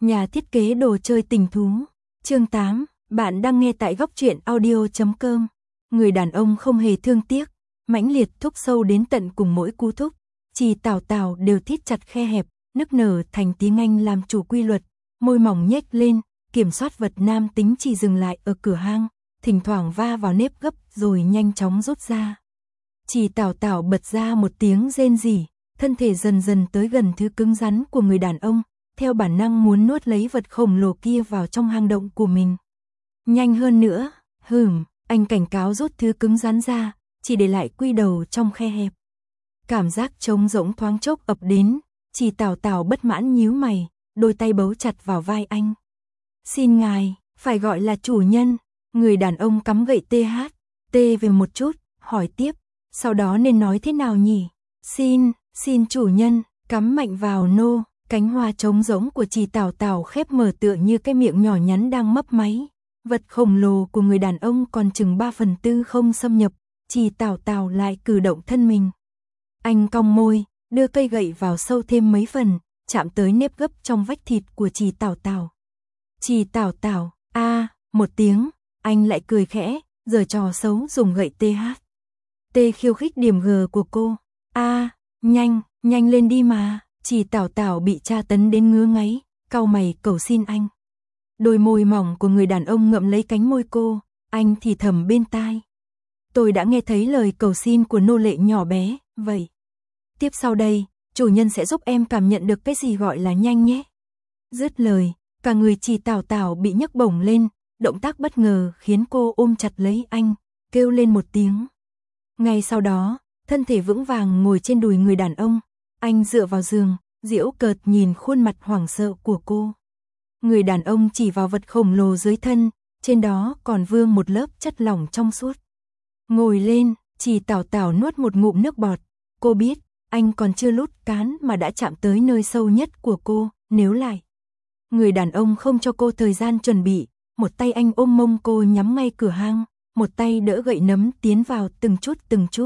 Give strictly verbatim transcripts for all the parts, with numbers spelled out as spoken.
Nhà thiết kế đồ chơi tình thú. Chương tám, bạn đang nghe tại góc truyện audio chấm com. Người đàn ông không hề thương tiếc, mãnh liệt thúc sâu đến tận cùng mỗi cú thúc. Chỉ tào tào đều thít chặt khe hẹp, nức nở thành tiếng Anh làm chủ quy luật, môi mỏng nhếch lên, kiểm soát vật nam tính chỉ dừng lại ở cửa hang, thỉnh thoảng va vào nếp gấp rồi nhanh chóng rút ra. Chỉ tào tào bật ra một tiếng rên rỉ, thân thể dần dần tới gần thứ cứng rắn của người đàn ông, theo bản năng muốn nuốt lấy vật khổng lồ kia vào trong hang động của mình. Nhanh hơn nữa, hừm, anh cảnh cáo rút thứ cứng rắn ra, chỉ để lại quy đầu trong khe hẹp. Cảm giác trống rỗng thoáng chốc ập đến, chỉ tào tào bất mãn nhíu mày, đôi tay bấu chặt vào vai anh. Xin ngài, phải gọi là chủ nhân. Người đàn ông cắm gậy tê hát, tê về một chút, hỏi tiếp, sau đó nên nói thế nào nhỉ? Xin, xin chủ nhân, cắm mạnh vào nô. Cánh hoa trống rỗng của chỉ tào tào khép mở tựa như cái miệng nhỏ nhắn đang mấp máy. Vật khổng lồ của người đàn ông còn chừng ba phần tư không xâm nhập, chỉ tào tào lại cử động thân mình. Anh cong môi, đưa cây gậy vào sâu thêm mấy phần, chạm tới nếp gấp trong vách thịt của chỉ tào tào. Chỉ tào tào, a, một tiếng, anh lại cười khẽ, giở trò xấu dùng gậy tê hát. Tê khiêu khích điểm G của cô. A, nhanh, nhanh lên đi mà. Chỉ tào tào bị tra tấn đến ngứa ngáy, cau mày cầu xin anh. Đôi môi mỏng của người đàn ông ngậm lấy cánh môi cô, anh thì thầm bên tai. Tôi đã nghe thấy lời cầu xin của nô lệ nhỏ bé, vậy. Tiếp sau đây, chủ nhân sẽ giúp em cảm nhận được cái gì gọi là nhanh nhé. Dứt lời, cả người chỉ tào tào bị nhấc bổng lên, động tác bất ngờ khiến cô ôm chặt lấy anh, kêu lên một tiếng. Ngay sau đó, thân thể vững vàng ngồi trên đùi người đàn ông. Anh dựa vào giường, giễu cợt nhìn khuôn mặt hoảng sợ của cô. Người đàn ông chỉ vào vật khổng lồ dưới thân, trên đó còn vương một lớp chất lỏng trong suốt. Ngồi lên, chỉ tào tào nuốt một ngụm nước bọt. Cô biết, anh còn chưa lút cán mà đã chạm tới nơi sâu nhất của cô, nếu lại. Người đàn ông không cho cô thời gian chuẩn bị, một tay anh ôm mông cô nhắm ngay cửa hang, một tay đỡ gậy nấm tiến vào từng chút từng chút.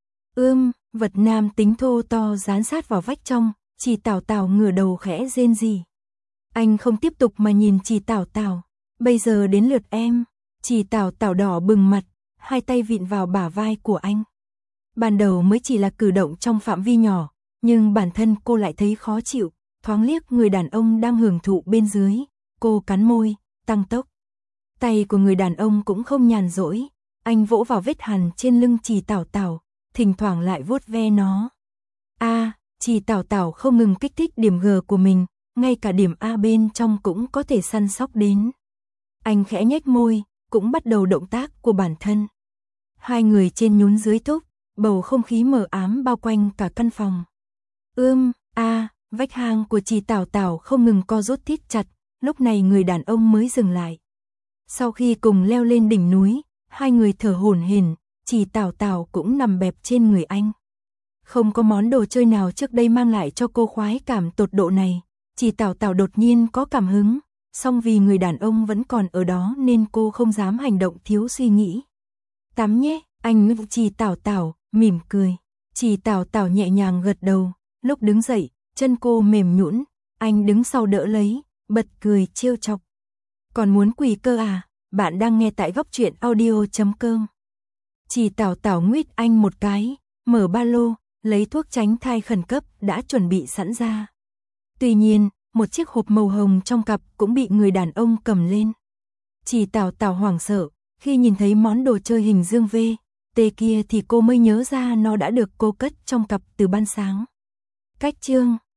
Ưm, vật nam tính thô to dán sát vào vách trong, chỉ tào tào ngửa đầu khẽ rên rỉ. Anh không tiếp tục mà nhìn chỉ tào tào. Bây giờ đến lượt em. Chỉ tào tào đỏ bừng mặt, hai tay vịn vào bả vai của anh. Ban đầu mới chỉ là cử động trong phạm vi nhỏ, nhưng bản thân cô lại thấy khó chịu, thoáng liếc người đàn ông đang hưởng thụ bên dưới, cô cắn môi, tăng tốc. Tay của người đàn ông cũng không nhàn rỗi, anh vỗ vào vết hằn trên lưng chỉ tào tào, thỉnh thoảng lại vuốt ve nó. A, chỉ tào tào không ngừng kích thích điểm G của mình, ngay cả điểm A bên trong cũng có thể săn sóc đến. Anh khẽ nhếch môi, cũng bắt đầu động tác của bản thân. Hai người trên nhún dưới thúc, bầu không khí mờ ám bao quanh cả căn phòng. Ưm, a, vách hang của chỉ tào tào không ngừng co rút thít chặt, lúc này người đàn ông mới dừng lại. Sau khi cùng leo lên đỉnh núi, hai người thở hổn hển. Chỉ tào tào cũng nằm bẹp trên người anh. Không có món đồ chơi nào trước đây mang lại cho cô khoái cảm tột độ này. Chỉ tào tào đột nhiên có cảm hứng, song vì người đàn ông vẫn còn ở đó nên cô không dám hành động thiếu suy nghĩ. Tắm nhé, anh chỉ tào tào, mỉm cười. Chỉ tào tào nhẹ nhàng gật đầu, lúc đứng dậy, chân cô mềm nhũn, anh đứng sau đỡ lấy, bật cười trêu chọc. Còn muốn quỳ cơ à? Bạn đang nghe tại góc truyện audio chấm com. Chỉ tào tào nguyết anh một cái, mở ba lô, lấy thuốc tránh thai khẩn cấp đã chuẩn bị sẵn ra. Tuy nhiên, một chiếc hộp màu hồng trong cặp cũng bị người đàn ông cầm lên. Chỉ tào tào hoảng sợ, khi nhìn thấy món đồ chơi hình dương V, T kia thì cô mới nhớ ra nó đã được cô cất trong cặp từ ban sáng. Cách chương